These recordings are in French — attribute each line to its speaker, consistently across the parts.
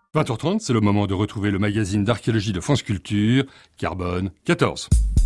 Speaker 1: 20h30, c'est le moment de retrouver le magazine d'archéologie de France Culture, Carbone 14.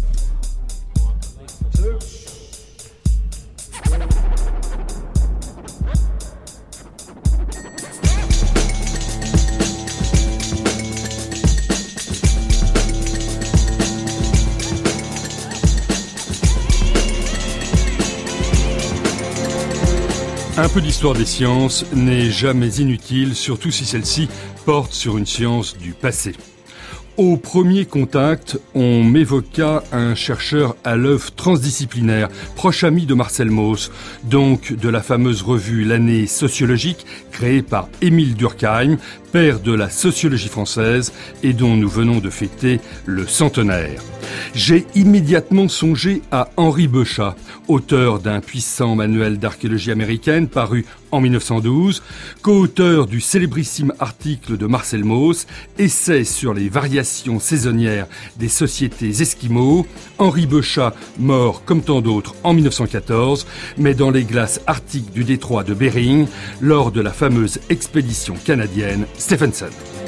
Speaker 1: Un peu d'histoire des sciences n'est jamais inutile, surtout si celle-ci porte sur une science du passé. Au premier contact, on m'évoqua un chercheur à l'œuvre transdisciplinaire, proche ami de Marcel Mauss, donc de la fameuse revue L'Année sociologique, créée par Émile Durkheim, père de la sociologie française et dont nous venons de fêter le centenaire. J'ai immédiatement songé à Henri Beuchat, auteur d'un puissant manuel d'archéologie américaine paru en 1912, co-auteur du célébrissime article de Marcel Mauss, Essai sur les variations saisonnières des sociétés esquimaux. Henri Beuchat, mort comme tant d'autres en 1914, mais dans les glaces arctiques du détroit de Bering, lors de la fameuse expédition canadienne Stephenson.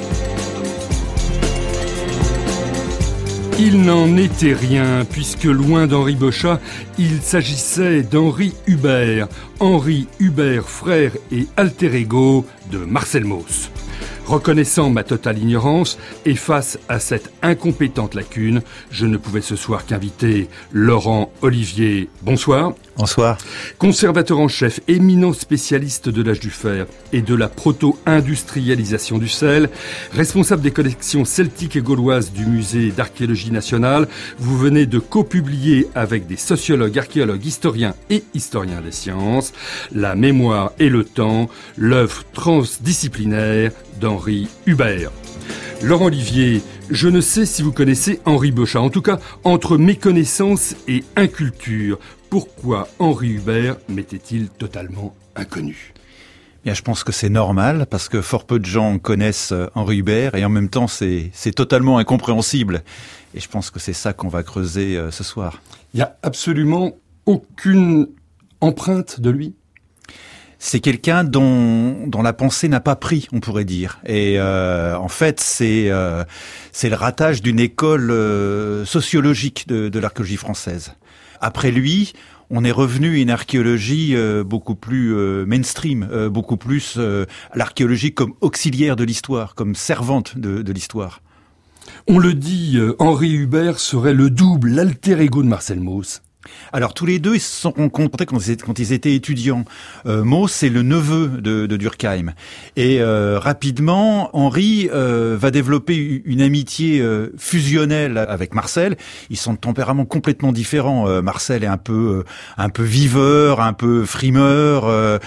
Speaker 1: Il n'en était rien, puisque loin d'Henri Beuchat, il s'agissait d'Henri Hubert. Henri Hubert, frère et alter ego de Marcel Mauss. Reconnaissant ma totale ignorance et face à cette incompétente lacune, je ne pouvais ce soir qu'inviter Laurent Olivier. Bonsoir.
Speaker 2: Bonsoir.
Speaker 1: Conservateur en chef, éminent spécialiste de l'âge du fer et de la proto-industrialisation du sel, responsable des collections celtiques et gauloises du musée d'archéologie nationale, vous venez de co-publier avec des sociologues, archéologues, historiens et historiens des sciences, La mémoire et le temps, l'œuvre transdisciplinaire d'Henri Hubert. Laurent Olivier, je ne sais si vous connaissez Henri Beuchat. En tout cas, entre méconnaissance et inculture, pourquoi Henri Hubert m'était-il totalement inconnu ?
Speaker 2: Bien, je pense que c'est normal, parce que fort peu de gens connaissent Henri Hubert, et en même temps, c'est totalement incompréhensible. Et je pense que c'est ça qu'on va creuser ce soir.
Speaker 1: Il n'y a absolument aucune empreinte de lui ?
Speaker 2: C'est quelqu'un dont la pensée n'a pas pris, on pourrait dire. Et en fait, c'est le ratage d'une école sociologique de l'archéologie française. Après lui, on est revenu à une archéologie beaucoup plus mainstream, beaucoup plus à l'archéologie comme auxiliaire de l'histoire, comme servante de l'histoire.
Speaker 1: On le dit, Henri Hubert serait le double, l'alter ego de Marcel Mauss.
Speaker 2: Alors tous les deux, ils se sont rencontrés quand ils étaient étudiants. Mauss, c'est le neveu de Durkheim. Et rapidement, Henri va développer une amitié fusionnelle avec Marcel. Ils sont de tempéraments complètement différents. Marcel est un peu viveur, un peu frimeur.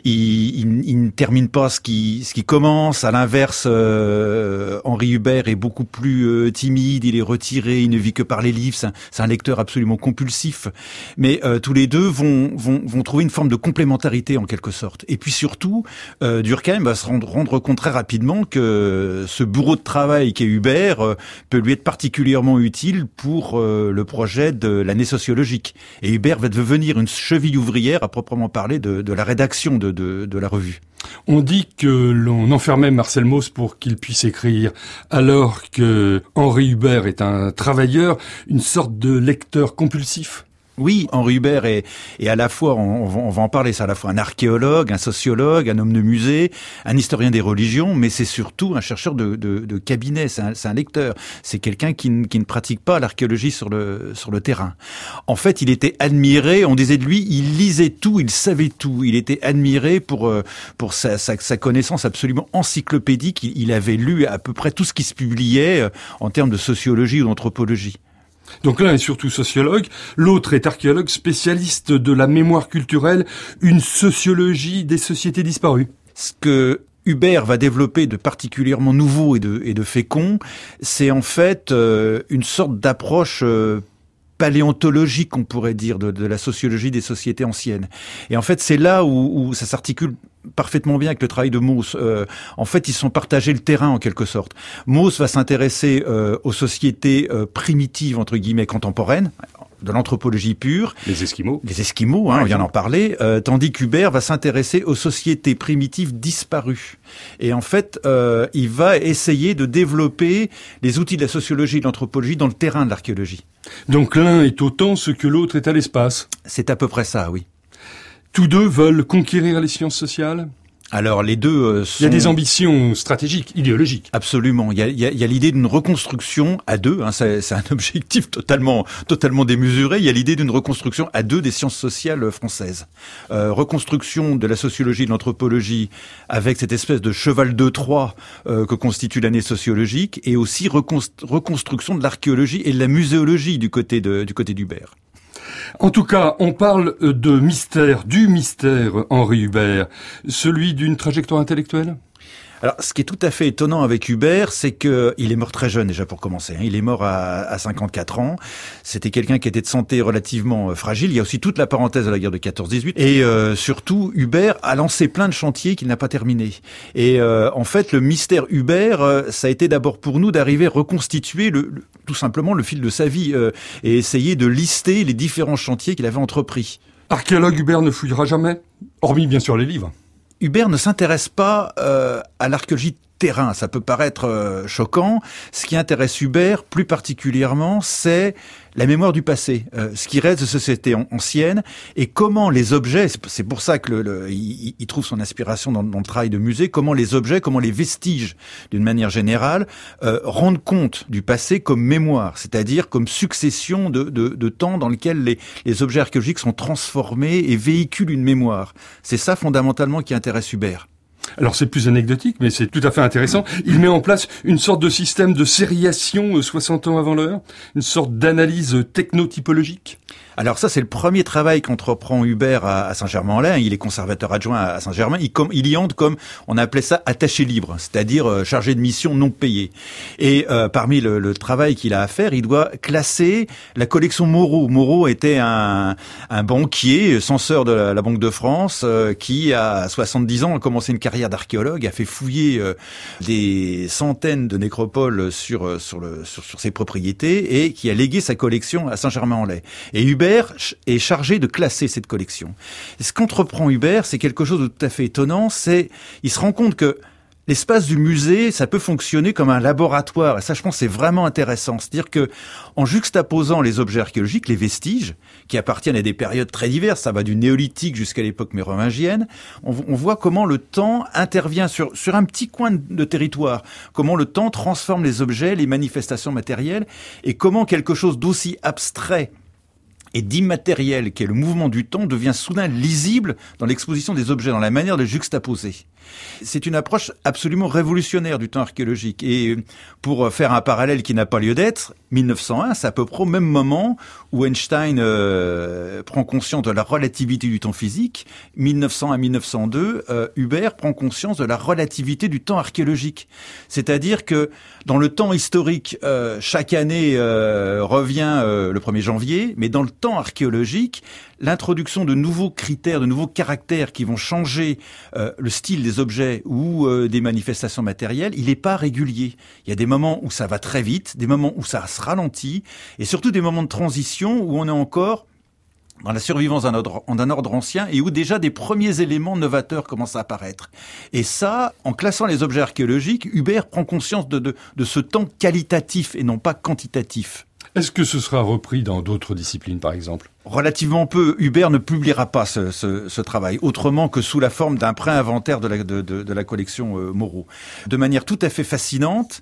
Speaker 2: Il ne termine pas ce qui commence. À l'inverse, Henri Hubert est beaucoup plus timide. Il est retiré. Il ne vit que par les livres. C'est un lecteur absolument compulsif. Mais tous les deux vont trouver une forme de complémentarité en quelque sorte. Et puis surtout, Durkheim va se rendre compte très rapidement que ce bourreau de travail qu'est Hubert peut lui être particulièrement utile pour le projet de l'année sociologique. Et Hubert va devenir une cheville ouvrière à proprement parler de la rédaction de la revue.
Speaker 1: On dit que l'on enfermait Marcel Mauss pour qu'il puisse écrire, alors que Henri Hubert est un travailleur, une sorte de lecteur compulsif.
Speaker 2: Oui, Henri Hubert est à la fois, on va en parler, c'est à la fois un archéologue, un sociologue, un homme de musée, un historien des religions, mais c'est surtout un chercheur de cabinet, c'est un lecteur. C'est quelqu'un qui ne pratique pas l'archéologie sur le terrain. En fait, il était admiré, on disait de lui, il lisait tout, il savait tout. Il était admiré pour sa connaissance absolument encyclopédique. Il avait lu à peu près tout ce qui se publiait en termes de sociologie ou d'anthropologie.
Speaker 1: Donc l'un est surtout sociologue, l'autre est archéologue spécialiste de la mémoire culturelle, une sociologie des sociétés disparues.
Speaker 2: Ce que Hubert va développer de particulièrement nouveau et de fécond, c'est en fait une sorte d'approche paléontologique, on pourrait dire, de la sociologie des sociétés anciennes. Et en fait, c'est là où ça s'articule parfaitement bien avec le travail de Mauss. En fait, ils sont partagés le terrain en quelque sorte. Mauss va s'intéresser aux sociétés primitives entre guillemets contemporaines, de l'anthropologie pure.
Speaker 1: Les Esquimaux.
Speaker 2: Les Esquimaux, on vient d'en parler. Tandis qu'Hubert va s'intéresser aux sociétés primitives disparues. Et en fait, il va essayer de développer les outils de la sociologie et de l'anthropologie dans le terrain de l'archéologie.
Speaker 1: Donc l'un est au temps ce que l'autre est à l'espace.
Speaker 2: C'est à peu près ça, oui.
Speaker 1: Tous deux veulent conquérir les sciences sociales ?
Speaker 2: Alors les deux sont...
Speaker 1: Il y a des ambitions stratégiques, idéologiques.
Speaker 2: Absolument. Il y a l'idée d'une reconstruction à deux. C'est un objectif totalement démesuré. Il y a l'idée d'une reconstruction à deux des sciences sociales françaises. Reconstruction de la sociologie et de l'anthropologie avec cette espèce de cheval de Troie que constitue l'année sociologique, et aussi reconstruction de l'archéologie et de la muséologie du côté d'Hubert.
Speaker 1: En tout cas, on parle de mystère, du mystère Henri Hubert, celui d'une trajectoire intellectuelle ?
Speaker 2: Alors, ce qui est tout à fait étonnant avec Hubert, c'est que il est mort très jeune déjà pour commencer. Il est mort à 54 ans. C'était quelqu'un qui était de santé relativement fragile. Il y a aussi toute la parenthèse de la guerre de 14-18. Et surtout, Hubert a lancé plein de chantiers qu'il n'a pas terminés. Et en fait, le mystère Hubert, ça a été d'abord pour nous d'arriver à reconstituer tout simplement le fil de sa vie et essayer de lister les différents chantiers qu'il avait entrepris.
Speaker 1: Archéologue, Hubert ne fouillera jamais, hormis bien sûr les livres.
Speaker 2: Hubert ne s'intéresse pas à l'archéologie terrain. Ça peut paraître choquant. Ce qui intéresse Hubert, plus particulièrement, c'est la mémoire du passé, ce qui reste de sociétés anciennes, et comment les objets, c'est pour ça que il trouve son inspiration dans le travail de musée, comment les objets, comment les vestiges, d'une manière générale, rendent compte du passé comme mémoire, c'est-à-dire comme succession de temps dans lequel les objets archéologiques sont transformés et véhiculent une mémoire. C'est ça fondamentalement qui intéresse Hubert.
Speaker 1: Alors c'est plus anecdotique, mais c'est tout à fait intéressant. Il met en place une sorte de système de sériation 60 ans avant l'heure, une sorte d'analyse technotypologique.
Speaker 2: Alors ça, c'est le premier travail qu'entreprend Hubert à Saint-Germain-en-Laye. Il est conservateur adjoint à Saint-Germain. Il y entre comme, on appelait ça, attaché libre, c'est-à-dire chargé de mission non payée. Et parmi le travail qu'il a à faire, il doit classer la collection Moreau. Moreau était un banquier, censeur de la Banque de France, qui à 70 ans a commencé une carrière d'archéologue, a fait fouiller des centaines de nécropoles sur ses propriétés, et qui a légué sa collection à Saint-Germain-en-Laye. Et Hubert est chargé de classer cette collection. Et ce qu'entreprend Hubert, c'est quelque chose de tout à fait étonnant, il se rend compte que l'espace du musée, ça peut fonctionner comme un laboratoire. Et ça, je pense, c'est vraiment intéressant. C'est-à-dire que, en juxtaposant les objets archéologiques, les vestiges, qui appartiennent à des périodes très diverses, ça va du néolithique jusqu'à l'époque mérovingienne, on voit comment le temps intervient sur un petit coin de territoire, comment le temps transforme les objets, les manifestations matérielles, et comment quelque chose d'aussi abstrait et d'immatériel qu'est le mouvement du temps devient soudain lisible dans l'exposition des objets, dans la manière de juxtaposer. C'est une approche absolument révolutionnaire du temps archéologique. Et pour faire un parallèle qui n'a pas lieu d'être, 1901, c'est à peu près au même moment où Einstein prend conscience de la relativité du temps physique. 1901-1902, Hubert prend conscience de la relativité du temps archéologique. C'est-à-dire que dans le temps historique, chaque année revient le 1er janvier, mais dans le temps archéologique, l'introduction de nouveaux critères, de nouveaux caractères qui vont changer le style des objets ou des manifestations matérielles, il n'est pas régulier. Il y a des moments où ça va très vite, des moments où ça se ralentit, et surtout des moments de transition où on est encore dans la survivance d'un ordre ancien et où déjà des premiers éléments novateurs commencent à apparaître. Et ça, en classant les objets archéologiques, Hubert prend conscience de ce temps qualitatif et non pas quantitatif.
Speaker 1: Est-ce que ce sera repris dans d'autres disciplines, par exemple ?
Speaker 2: Relativement peu. Hubert ne publiera pas ce travail, autrement que sous la forme d'un pré-inventaire de la collection Moreau. De manière tout à fait fascinante,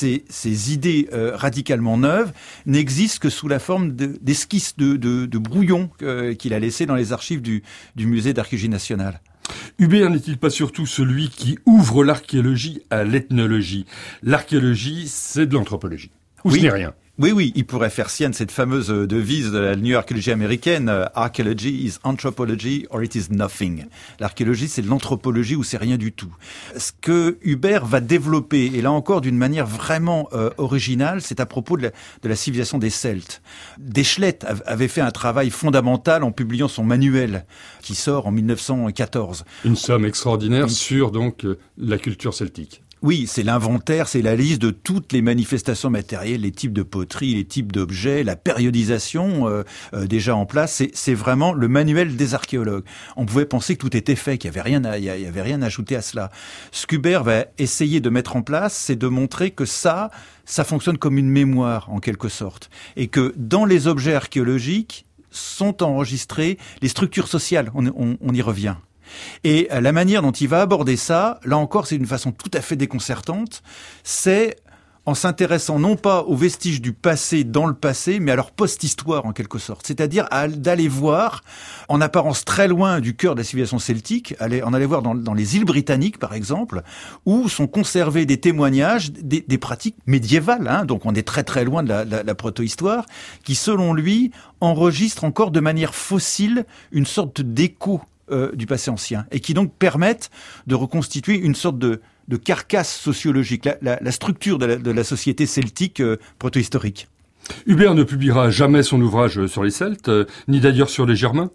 Speaker 2: ces idées radicalement neuves n'existent que sous la forme d'esquisses de brouillons qu'il a laissés dans les archives du musée d'archéologie nationale.
Speaker 1: Hubert n'est-il pas surtout celui qui ouvre l'archéologie à l'ethnologie ? L'archéologie, c'est de l'anthropologie. Ou
Speaker 2: oui.
Speaker 1: Ce n'est rien.
Speaker 2: Oui, il pourrait faire sienne cette fameuse devise de la New Archaeology américaine, Archaeology is anthropology or it is nothing. L'archéologie, c'est de l'anthropologie ou c'est rien du tout. Ce que Hubert va développer, et là encore d'une manière vraiment originale, c'est à propos de la civilisation des Celtes. Deschlet avait fait un travail fondamental en publiant son manuel, qui sort en 1914.
Speaker 1: Une somme extraordinaire sur donc la culture celtique.
Speaker 2: Oui, c'est l'inventaire, c'est la liste de toutes les manifestations matérielles, les types de poteries, les types d'objets, la périodisation déjà en place. C'est vraiment le manuel des archéologues. On pouvait penser que tout était fait, qu'il y avait rien à ajouter à cela. Ce qu'Hubert va essayer de mettre en place, c'est de montrer que ça fonctionne comme une mémoire en quelque sorte, et que dans les objets archéologiques sont enregistrées les structures sociales. On y revient. Et la manière dont il va aborder ça, là encore, c'est d'une façon tout à fait déconcertante, c'est en s'intéressant non pas aux vestiges du passé dans le passé, mais à leur post-histoire en quelque sorte. C'est-à-dire d'aller voir, en apparence très loin du cœur de la civilisation celtique, on allait voir dans les îles britanniques par exemple, où sont conservés des témoignages des pratiques médiévales, hein, donc on est très très loin de la proto-histoire, qui selon lui enregistrent encore de manière fossile une sorte d'écho du passé ancien, et qui donc permettent de reconstituer une sorte de carcasse sociologique, la structure de la société celtique protohistorique.
Speaker 1: Hubert ne publiera jamais son ouvrage sur les Celtes, ni d'ailleurs sur les Germains.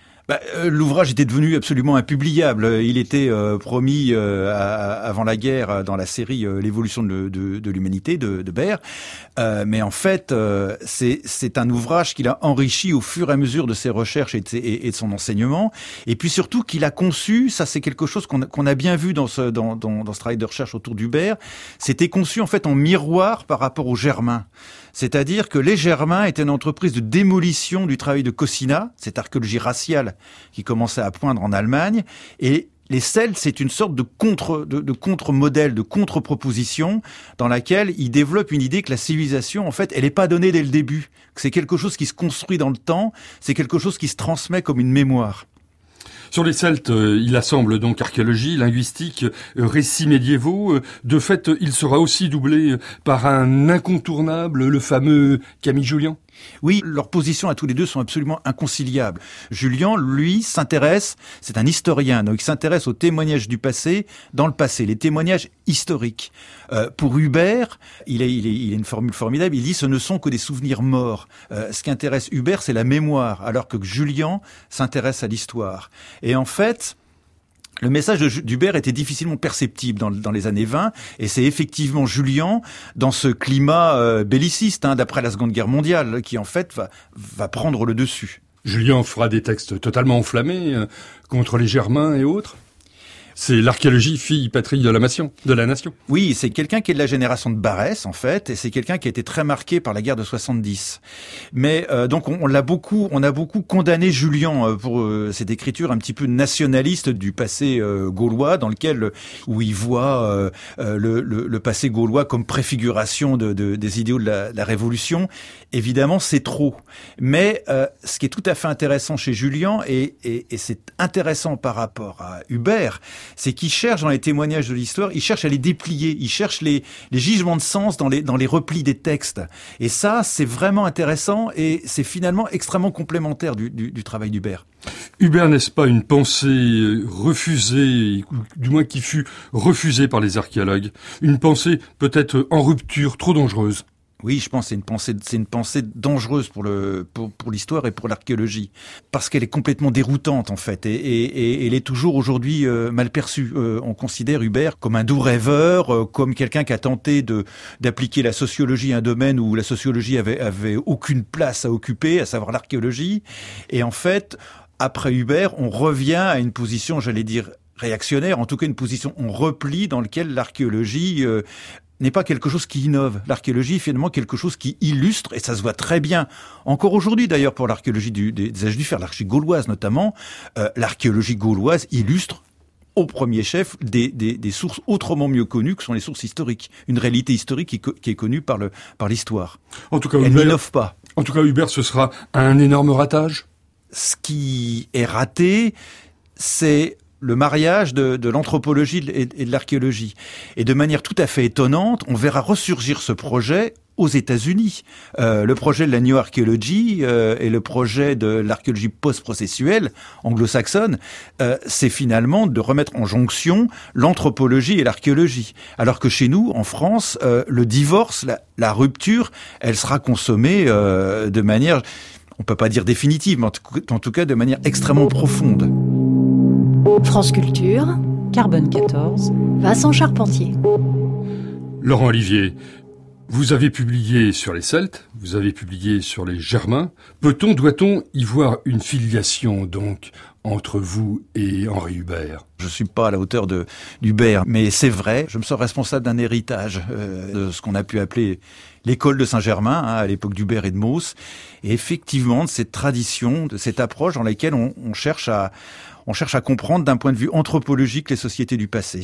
Speaker 2: L'ouvrage était devenu absolument impubliable. Il était promis avant la guerre dans la série L'évolution de l'humanité de Baer. Mais en fait, c'est un ouvrage qu'il a enrichi au fur et à mesure de ses recherches et de son enseignement. Et puis surtout qu'il a conçu, ça c'est quelque chose qu'on a bien vu dans ce travail de recherche autour d'Hubert, c'était conçu en fait en miroir par rapport aux Germains. C'est-à-dire que les Germains étaient une entreprise de démolition du travail de Cossina, cette archéologie raciale qui commençait à poindre en Allemagne, et les Celtes, c'est une sorte de contre-modèle, de contre-proposition dans laquelle ils développent une idée que la civilisation, en fait, elle n'est pas donnée dès le début, que c'est quelque chose qui se construit dans le temps, c'est quelque chose qui se transmet comme une mémoire.
Speaker 1: Sur les Celtes, il assemble donc archéologie, linguistique, récits médiévaux. De fait, il sera aussi doublé par un incontournable, le fameux Camille Jullian.
Speaker 2: Oui, leurs positions à tous les deux sont absolument inconciliables. Jullian, lui, s'intéresse, c'est un historien, donc il s'intéresse aux témoignages du passé dans le passé, les témoignages historiques. Pour Hubert, il a une formule formidable, il dit « ce ne sont que des souvenirs morts ». Ce qui intéresse Hubert, c'est la mémoire, alors que Jullian s'intéresse à l'histoire. Et en fait, le message d'Hubert était difficilement perceptible dans les années 20, et c'est effectivement Jullian, dans ce climat belliciste, d'après la Seconde Guerre mondiale, qui en fait va prendre le dessus.
Speaker 1: Jullian fera des textes totalement enflammés contre les Germains et autres. C'est l'archéologie, fille patrie de la nation.
Speaker 2: Oui, c'est quelqu'un qui est de la génération de Barès, en fait, et c'est quelqu'un qui a été très marqué par la guerre de 70. Mais donc on a beaucoup condamné Jullian pour cette écriture un petit peu nationaliste du passé gaulois, dans lequel où il voit le passé gaulois comme préfiguration des idéaux de la Révolution. Évidemment, c'est trop. Mais ce qui est tout à fait intéressant chez Jullian, et c'est intéressant par rapport à Hubert, c'est qu'il cherche dans les témoignages de l'histoire, il cherche à les déplier, il cherche les gisements de sens dans les replis des textes. Et ça, c'est vraiment intéressant et c'est finalement extrêmement complémentaire du travail d'Hubert.
Speaker 1: Hubert, n'est-ce pas une pensée refusée, du moins qui fut refusée par les archéologues? Une pensée peut-être en rupture, trop dangereuse?
Speaker 2: Oui, je pense que c'est une pensée dangereuse pour l'histoire et pour l'archéologie, parce qu'elle est complètement déroutante en fait, et elle est toujours aujourd'hui mal perçue. On considère Hubert comme un doux rêveur, comme quelqu'un qui a tenté d'appliquer la sociologie à un domaine où la sociologie avait aucune place à occuper, à savoir l'archéologie. Et en fait, après Hubert, on revient à une position, j'allais dire réactionnaire, en tout cas une position en repli dans laquelle l'archéologie n'est pas quelque chose qui innove. L'archéologie est finalement quelque chose qui illustre, et ça se voit très bien, encore aujourd'hui d'ailleurs pour l'archéologie des âges du fer, l'archéologie gauloise notamment, l'archéologie gauloise illustre au premier chef des sources autrement mieux connues que sont les sources historiques. Une réalité historique qui est connue par l'histoire.
Speaker 1: En tout cas,
Speaker 2: elle n'innove pas.
Speaker 1: En tout cas, Hubert, ce sera un énorme ratage.
Speaker 2: Ce qui est raté, c'est le mariage de l'anthropologie et de l'archéologie. Et de manière tout à fait étonnante, on verra ressurgir ce projet aux États-Unis. Le projet de la New Archaeology et le projet de l'archéologie post-processuelle anglo-saxonne, c'est finalement de remettre en jonction l'anthropologie et l'archéologie. Alors que chez nous, en France, le divorce, la rupture, elle sera consommée de manière, on peut pas dire définitive, mais en tout cas de manière extrêmement profonde.
Speaker 3: France Culture,
Speaker 4: Carbone 14,
Speaker 3: Vincent Charpentier.
Speaker 1: Laurent Olivier, vous avez publié sur les Celtes, vous avez publié sur les Germains. Doit-on y voir une filiation, donc, entre vous et Henri Hubert?
Speaker 2: Je suis pas à la hauteur d'Hubert, mais c'est vrai, je me sens responsable d'un héritage de ce qu'on a pu appeler l'école de Saint-Germain, à l'époque d'Hubert et de Mauss, et effectivement de cette tradition, de cette approche dans laquelle on cherche à comprendre d'un point de vue anthropologique les sociétés du passé.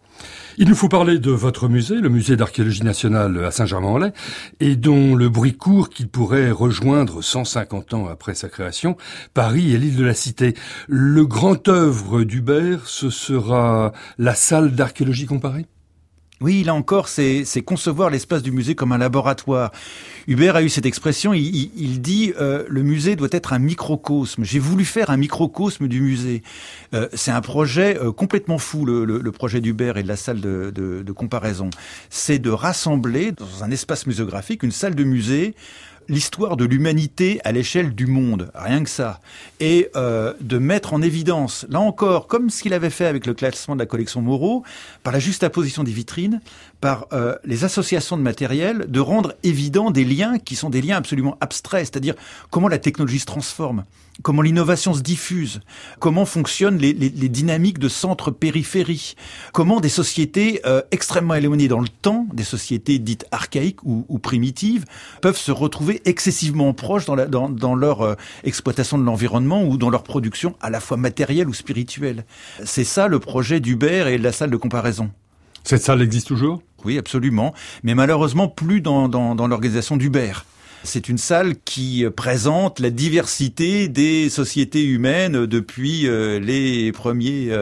Speaker 1: Il nous faut parler de votre musée, le musée d'archéologie nationale à Saint-Germain-en-Laye, et dont le bruit court qu'il pourrait rejoindre 150 ans après sa création, Paris et l'île de la Cité. Le grand œuvre d'Hubert, ce sera la salle d'archéologie comparée ?
Speaker 2: Oui, là encore, c'est concevoir l'espace du musée comme un laboratoire. Hubert a eu cette expression, il dit le musée doit être un microcosme. J'ai voulu faire un microcosme du musée. C'est un projet complètement fou, le projet d'Hubert et de la salle de comparaison. C'est de rassembler dans un espace muséographique, une salle de musée, l'histoire de l'humanité à l'échelle du monde, rien que ça, et de mettre en évidence, là encore, comme ce qu'il avait fait avec le classement de la collection Moreau, par la juxtaposition des vitrines, par les associations de matériel, de rendre évident des liens qui sont des liens absolument abstraits, c'est-à-dire comment la technologie se transforme, comment l'innovation se diffuse, comment fonctionnent les dynamiques de centre-périphérie, comment des sociétés extrêmement éloignées dans le temps, des sociétés dites archaïques ou primitives, peuvent se retrouver excessivement proches dans leur exploitation de l'environnement ou dans leur production à la fois matérielle ou spirituelle. C'est ça le projet d'Hubert et de la salle de comparaison.
Speaker 1: Cette salle existe toujours ?
Speaker 2: Oui, absolument, mais malheureusement plus dans l'organisation d'Hubert. C'est une salle qui présente la diversité des sociétés humaines depuis les premiers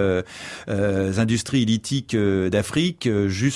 Speaker 2: industries lithiques d'Afrique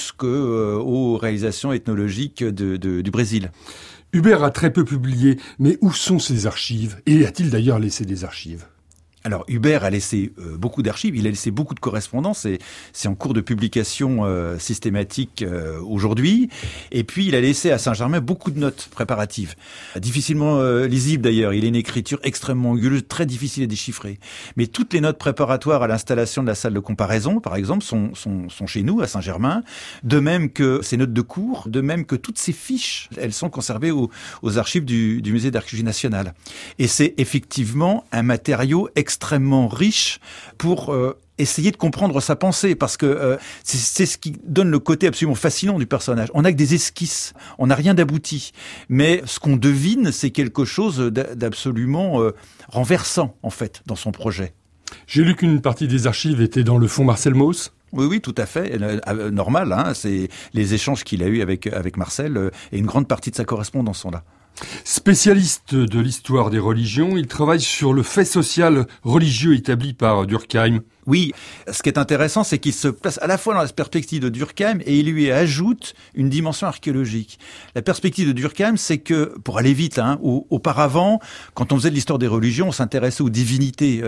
Speaker 2: jusqu'aux réalisations ethnologiques du Brésil.
Speaker 1: Hubert a très peu publié, mais où sont ses archives ? Et a-t-il d'ailleurs laissé des archives ?
Speaker 2: Alors Hubert a laissé beaucoup d'archives, il a laissé beaucoup de correspondances, et c'est en cours de publication systématique aujourd'hui. Et puis il a laissé à Saint-Germain beaucoup de notes préparatives, difficilement lisibles d'ailleurs. Il a une écriture extrêmement anguleuse, très difficile à déchiffrer. Mais toutes les notes préparatoires à l'installation de la salle de comparaison, par exemple, sont chez nous à Saint-Germain. De même que ces notes de cours, de même que toutes ces fiches, elles sont conservées aux archives du musée d'archéologie nationale. Et c'est effectivement un matériau extrêmement riche pour essayer de comprendre sa pensée, parce que c'est ce qui donne le côté absolument fascinant du personnage. On n'a que des esquisses, on n'a rien d'abouti, mais ce qu'on devine, c'est quelque chose d'absolument renversant, en fait, dans son projet.
Speaker 1: J'ai lu qu'une partie des archives était dans le fonds Marcel Mauss.
Speaker 2: Oui, tout à fait. Normal, hein, c'est les échanges qu'il a eus avec Marcel, et une grande partie de sa correspondance sont là.
Speaker 1: Spécialiste de l'histoire des religions, il travaille sur le fait social religieux établi par Durkheim.
Speaker 2: Oui, ce qui est intéressant, c'est qu'il se place à la fois dans la perspective de Durkheim et il lui ajoute une dimension archéologique. La perspective de Durkheim, c'est que, pour aller vite, auparavant, quand on faisait de l'histoire des religions, on s'intéressait aux divinités,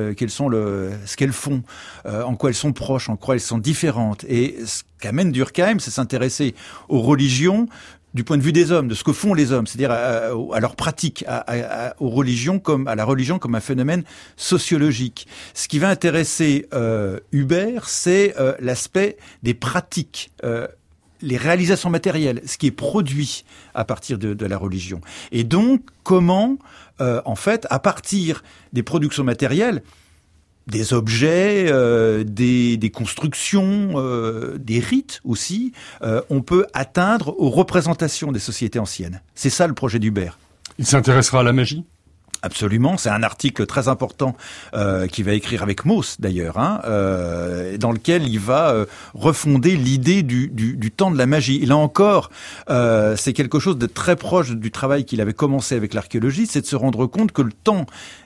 Speaker 2: ce qu'elles font, en quoi elles sont proches, en quoi elles sont différentes. Et ce qu'amène Durkheim, c'est s'intéresser aux religions du point de vue des hommes, de ce que font les hommes, c'est-à-dire à leur pratique, aux religions à la religion comme un phénomène sociologique. Ce qui va intéresser Hubert, c'est l'aspect des pratiques, les réalisations matérielles, ce qui est produit à partir de la religion. Et donc, comment, en fait, à partir des productions matérielles, des objets, des constructions, des rites aussi, on peut atteindre aux représentations des sociétés anciennes. C'est ça le projet d'Hubert.
Speaker 1: Il s'intéressera à la magie ?
Speaker 2: Absolument, c'est un article très important qu'il va écrire avec Mauss d'ailleurs, dans lequel il va refonder l'idée du temps de la magie. Et là encore, c'est quelque chose de très proche du travail qu'il avait commencé avec l'archéologie, c'est de se rendre compte que le temps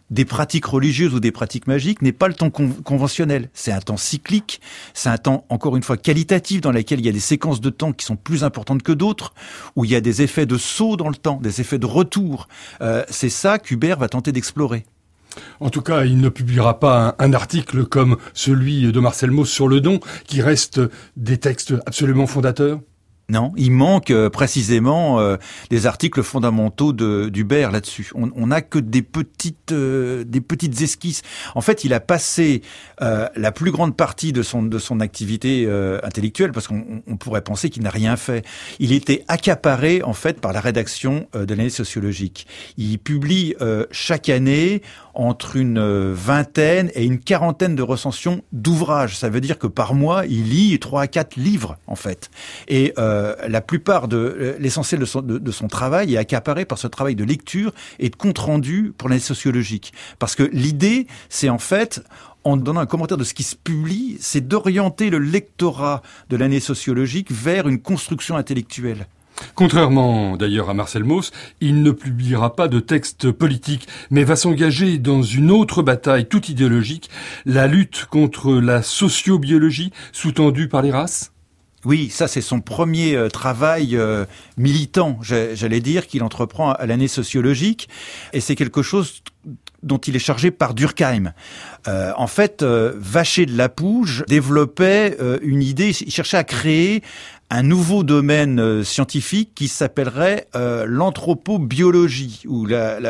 Speaker 2: des pratiques religieuses ou des pratiques magiques n'est pas le temps conventionnel. C'est un temps cyclique, c'est un temps, encore une fois, qualitatif, dans lequel il y a des séquences de temps qui sont plus importantes que d'autres, où il y a des effets de saut dans le temps, des effets de retour. C'est ça qu'Hubert va tenter d'explorer.
Speaker 1: En tout cas, il ne publiera pas un article comme celui de Marcel Mauss sur le don, qui reste des textes absolument fondateurs.
Speaker 2: Non, il manque précisément des articles fondamentaux d'Hubert là-dessus. On n'a que des petites esquisses. En fait, il a passé la plus grande partie de son activité intellectuelle, parce qu'on pourrait penser qu'il n'a rien fait. Il était accaparé en fait par la rédaction de l'année sociologique. Il publie chaque année entre une vingtaine et une quarantaine de recensions d'ouvrages. Ça veut dire que par mois, il lit 3 à 4 livres en fait. Et la plupart l'essentiel de son travail est accaparé par ce travail de lecture et de compte-rendu pour l'année sociologique. Parce que l'idée, c'est en fait, en donnant un commentaire de ce qui se publie, c'est d'orienter le lectorat de l'année sociologique vers une construction intellectuelle.
Speaker 1: Contrairement d'ailleurs à Marcel Mauss, il ne publiera pas de texte politique, mais va s'engager dans une autre bataille toute idéologique, la lutte contre la sociobiologie sous-tendue par les races.
Speaker 2: Oui, ça c'est son premier travail militant, j'allais dire, qu'il entreprend à l'année sociologique, et c'est quelque chose dont il est chargé par Durkheim. En fait, Vacher de Lapouge développait une idée, il cherchait à créer un nouveau domaine scientifique qui s'appellerait l'anthropobiologie ou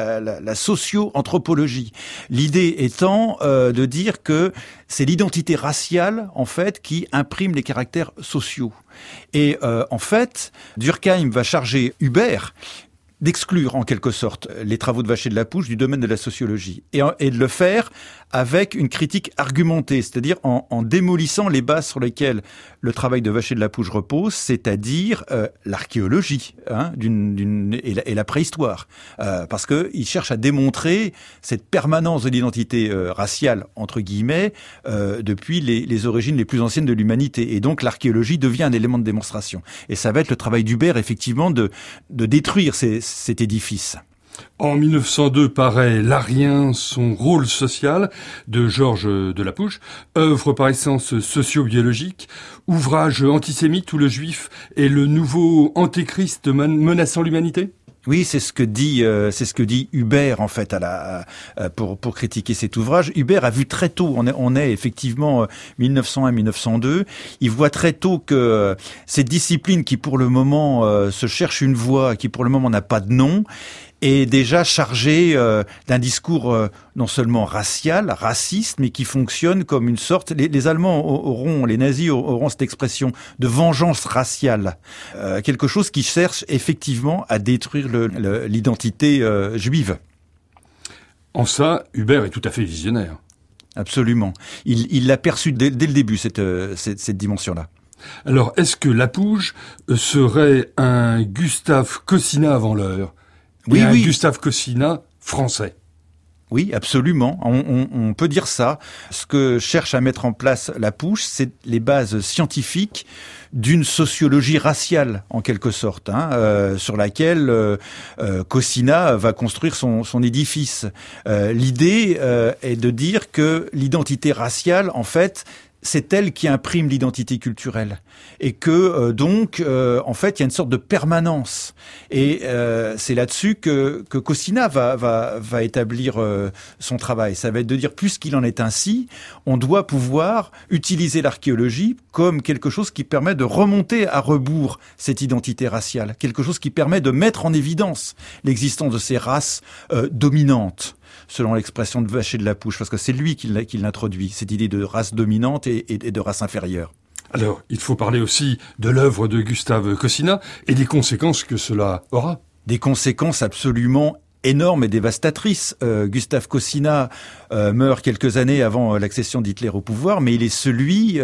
Speaker 2: la socio-anthropologie. L'idée étant de dire que c'est l'identité raciale en fait qui imprime les caractères sociaux. Et en fait, Durkheim va charger Hubert d'exclure en quelque sorte les travaux de Vacher de Lapouge du domaine de la sociologie et de le faire avec une critique argumentée, c'est-à-dire en démolissant les bases sur lesquelles le travail de Vacher de Lapouge repose, c'est-à-dire l'archéologie et la préhistoire, parce que il cherche à démontrer cette permanence de l'identité raciale entre guillemets depuis les origines les plus anciennes de l'humanité, et donc l'archéologie devient un élément de démonstration. Et ça va être le travail d'Hubert effectivement de détruire cet édifice.
Speaker 1: En 1902 paraît L'Arien, son rôle social de Georges de Lapouge, œuvre par essence sociobiologique, ouvrage antisémite où le juif est le nouveau antéchrist menaçant l'humanité.
Speaker 2: Oui, c'est ce que dit Hubert en fait pour critiquer cet ouvrage. Hubert a vu très tôt, on est effectivement 1901-1902, il voit très tôt que cette discipline qui pour le moment se cherche une voie, qui pour le moment n'a pas de nom, est déjà chargé d'un discours non seulement racial, raciste, mais qui fonctionne comme une sorte... Les Allemands les nazis auront cette expression de vengeance raciale. Quelque chose qui cherche effectivement à détruire l'identité juive.
Speaker 1: En ça, Hubert est tout à fait visionnaire.
Speaker 2: Absolument. Il l'a perçu dès le début, cette dimension-là.
Speaker 1: Alors, est-ce que Lapouge serait un Gustave Cossina avant l'heure ? Oui. Gustave Cossina français.
Speaker 2: Oui, absolument. On peut dire ça. Ce que cherche à mettre en place Lapouge, c'est les bases scientifiques d'une sociologie raciale, en quelque sorte, sur laquelle Cossina va construire son édifice. L'idée est de dire que l'identité raciale, en fait, c'est elle qui imprime l'identité culturelle, et que donc en fait il y a une sorte de permanence, et c'est là-dessus que Cossina va établir son travail. Ça va être de dire, puisqu'il en est ainsi, on doit pouvoir utiliser l'archéologie comme quelque chose qui permet de remonter à rebours cette identité raciale, quelque chose qui permet de mettre en évidence l'existence de ces races dominantes, selon l'expression de Vacher de Lapouge, parce que c'est lui qui l'introduit, cette idée de race dominante et de race inférieure.
Speaker 1: Alors, il faut parler aussi de l'œuvre de Gustave Cossina et des conséquences que cela aura. Des
Speaker 2: conséquences absolument énorme et dévastatrice. Gustave Cossina meurt quelques années avant l'accession d'Hitler au pouvoir, mais il est celui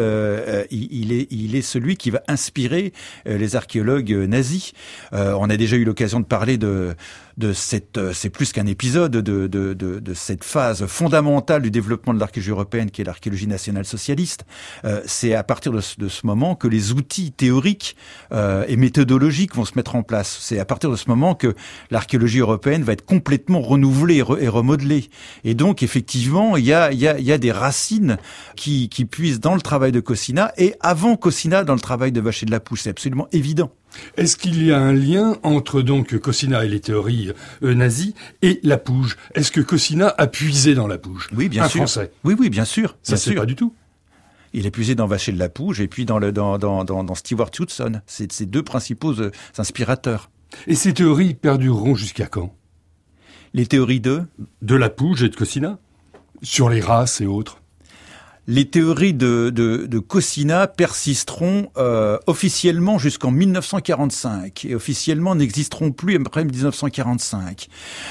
Speaker 2: qui va inspirer les archéologues nazis. On a déjà eu l'occasion de parler de c'est plus qu'un épisode de cette phase fondamentale du développement de l'archéologie européenne qui est l'archéologie nationale socialiste. C'est à partir de ce moment que les outils théoriques et méthodologiques vont se mettre en place. C'est à partir de ce moment que l'archéologie européenne va être complètement renouvelée et remodelée. Et donc effectivement, il y a des racines qui puisent dans le travail de Cossina et avant Cossina dans le travail de Vacher de Lapouge. C'est absolument évident.
Speaker 1: Est-ce qu'il y a un lien entre donc Cossina et les théories nazies et Lapouge? Est-ce que Cossina a puisé dans Lapouge?
Speaker 2: Oui, bien sûr.
Speaker 1: Français.
Speaker 2: Oui, bien sûr.
Speaker 1: Ça, c'est pas du tout.
Speaker 2: Il est puisé dans Vacher de Lapouge et puis dans Stewart Hudson. C'est ces deux principaux inspirateurs.
Speaker 1: Et ces théories perdureront jusqu'à quand?
Speaker 2: Les théories de
Speaker 1: Lapouge et de Cossina? Sur les races et autres?
Speaker 2: Les théories de Cossina persisteront officiellement jusqu'en 1945 et officiellement n'existeront plus après 1945.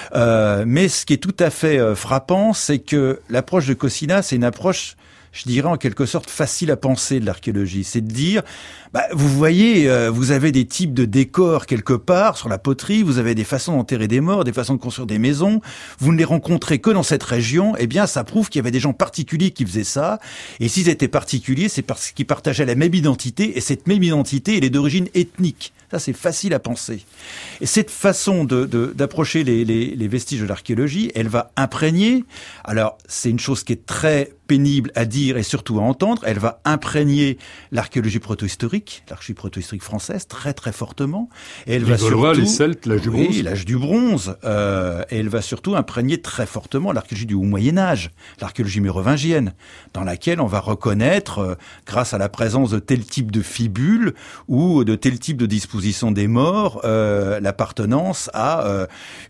Speaker 2: Mais ce qui est tout à fait frappant, c'est que l'approche de Cossina, c'est une approche, je dirais en quelque sorte facile à penser de l'archéologie. C'est de dire, vous voyez, vous avez des types de décors quelque part sur la poterie, vous avez des façons d'enterrer des morts, des façons de construire des maisons, vous ne les rencontrez que dans cette région, eh bien ça prouve qu'il y avait des gens particuliers qui faisaient ça, et s'ils étaient particuliers, c'est parce qu'ils partageaient la même identité, et cette même identité, elle est d'origine ethnique. Ça, c'est facile à penser. Et cette façon d'approcher les vestiges de l'archéologie, elle va imprégner, alors c'est une chose qui est très pénible à dire et surtout à entendre, elle va imprégner l'archéologie protohistorique, l'archéologie protohistorique française, très très fortement. Et elle
Speaker 1: les Gaulois, les Celtes, l'âge du bronze.
Speaker 2: Oui, l'âge du bronze. Et elle va surtout imprégner très fortement l'archéologie du Haut Moyen-Âge, l'archéologie mérovingienne, dans laquelle on va reconnaître, grâce à la présence de tel type de fibules ou de tel type de disposition des morts, l'appartenance à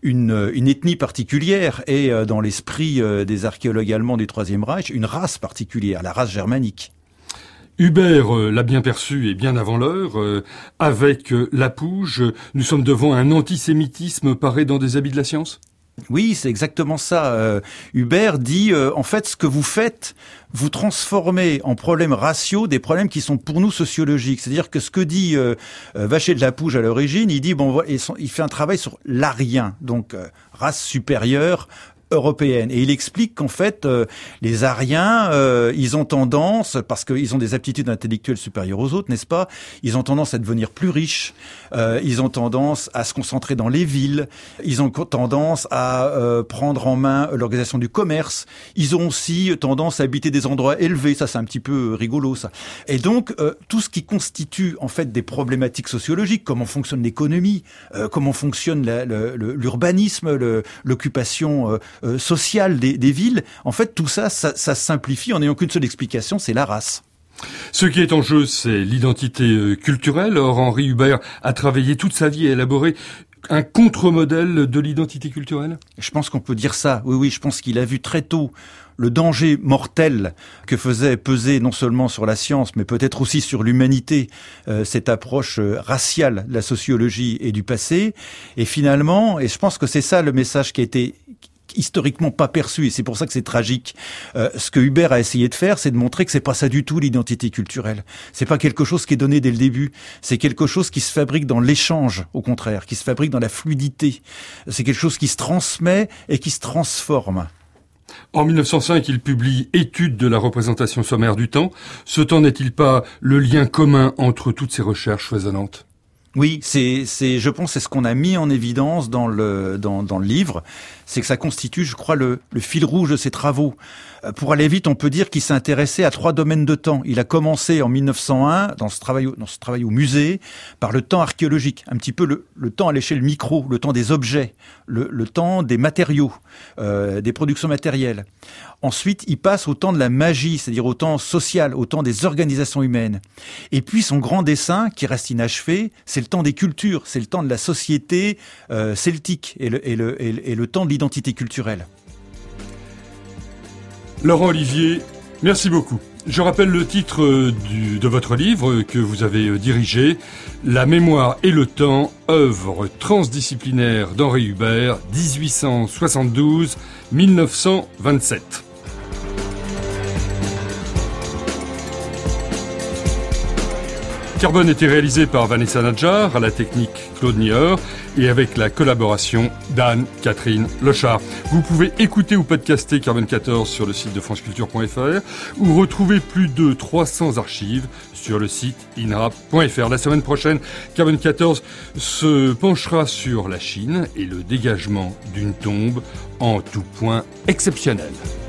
Speaker 2: une ethnie particulière et dans l'esprit des archéologues allemands du Troisième Reich, une race particulière, la race germanique.
Speaker 1: Hubert l'a bien perçu et bien avant l'heure. Avec Lapouge, nous sommes devant un antisémitisme paré dans des habits de la science?
Speaker 2: Oui, c'est exactement ça. Hubert dit, en fait, ce que vous faites, vous transformez en problèmes raciaux des problèmes qui sont pour nous sociologiques. C'est-à-dire que ce que dit Vacher de Lapouge à l'origine, il dit, il fait un travail sur l'arien, donc race supérieure, européenne. Et il explique qu'en fait, les Aryens, ils ont tendance, parce qu'ils ont des aptitudes intellectuelles supérieures aux autres, n'est-ce pas? Ils ont tendance à devenir plus riches, ils ont tendance à se concentrer dans les villes, ils ont tendance à prendre en main l'organisation du commerce, ils ont aussi tendance à habiter des endroits élevés, ça c'est un petit peu rigolo ça. Et donc, tout ce qui constitue en fait des problématiques sociologiques, comment fonctionne l'économie, comment fonctionne l'urbanisme, l'occupation sociale des villes, en fait tout ça simplifie en n'ayant qu'une seule explication, c'est la race.
Speaker 1: Ce qui est en jeu, c'est l'identité culturelle. Or, Henri Hubert a travaillé toute sa vie à élaborer un contre-modèle de l'identité culturelle?
Speaker 2: Je pense qu'on peut dire ça, oui, je pense qu'il a vu très tôt le danger mortel que faisait peser non seulement sur la science, mais peut-être aussi sur l'humanité, cette approche raciale de la sociologie et du passé. Et finalement, et je pense que c'est ça le message qui a été historiquement pas perçu, et c'est pour ça que c'est tragique. Ce que Hubert a essayé de faire, c'est de montrer que c'est pas ça du tout l'identité culturelle. C'est pas quelque chose qui est donné dès le début. C'est quelque chose qui se fabrique dans l'échange, au contraire, qui se fabrique dans la fluidité. C'est quelque chose qui se transmet et qui se transforme.
Speaker 1: En 1905, il publie Études de la représentation sommaire du temps. Ce temps n'est-il pas le lien commun entre toutes ces recherches foisonnantes?
Speaker 2: Oui, je pense, c'est ce qu'on a mis en évidence dans le livre, c'est que ça constitue, je crois, le fil rouge de ses travaux. Pour aller vite, on peut dire qu'il s'est intéressé à 3 domaines de temps. Il a commencé en 1901 dans ce travail au musée par le temps archéologique, un petit peu le temps à l'échelle micro, le temps des objets, le temps des matériaux, des productions matérielles. Ensuite, il passe au temps de la magie, c'est-à-dire au temps social, au temps des organisations humaines. Et puis son grand dessin, qui reste inachevé, c'est le temps des cultures, c'est le temps de la société celtique et le temps de l'identité culturelle.
Speaker 1: Laurent Olivier, merci beaucoup. Je rappelle le titre de votre livre que vous avez dirigé, La mémoire et le temps, œuvre transdisciplinaire d'Henri Hubert, 1872-1927. Carbone était réalisé par Vanessa Nadjar, à la technique Claude Nieur et avec la collaboration d'Anne-Catherine Lechard. Vous pouvez écouter ou podcaster Carbone 14 sur le site de franceculture.fr ou retrouver plus de 300 archives sur le site inrap.fr. La semaine prochaine, Carbone 14 se penchera sur la Chine et le dégagement d'une tombe en tout point exceptionnel.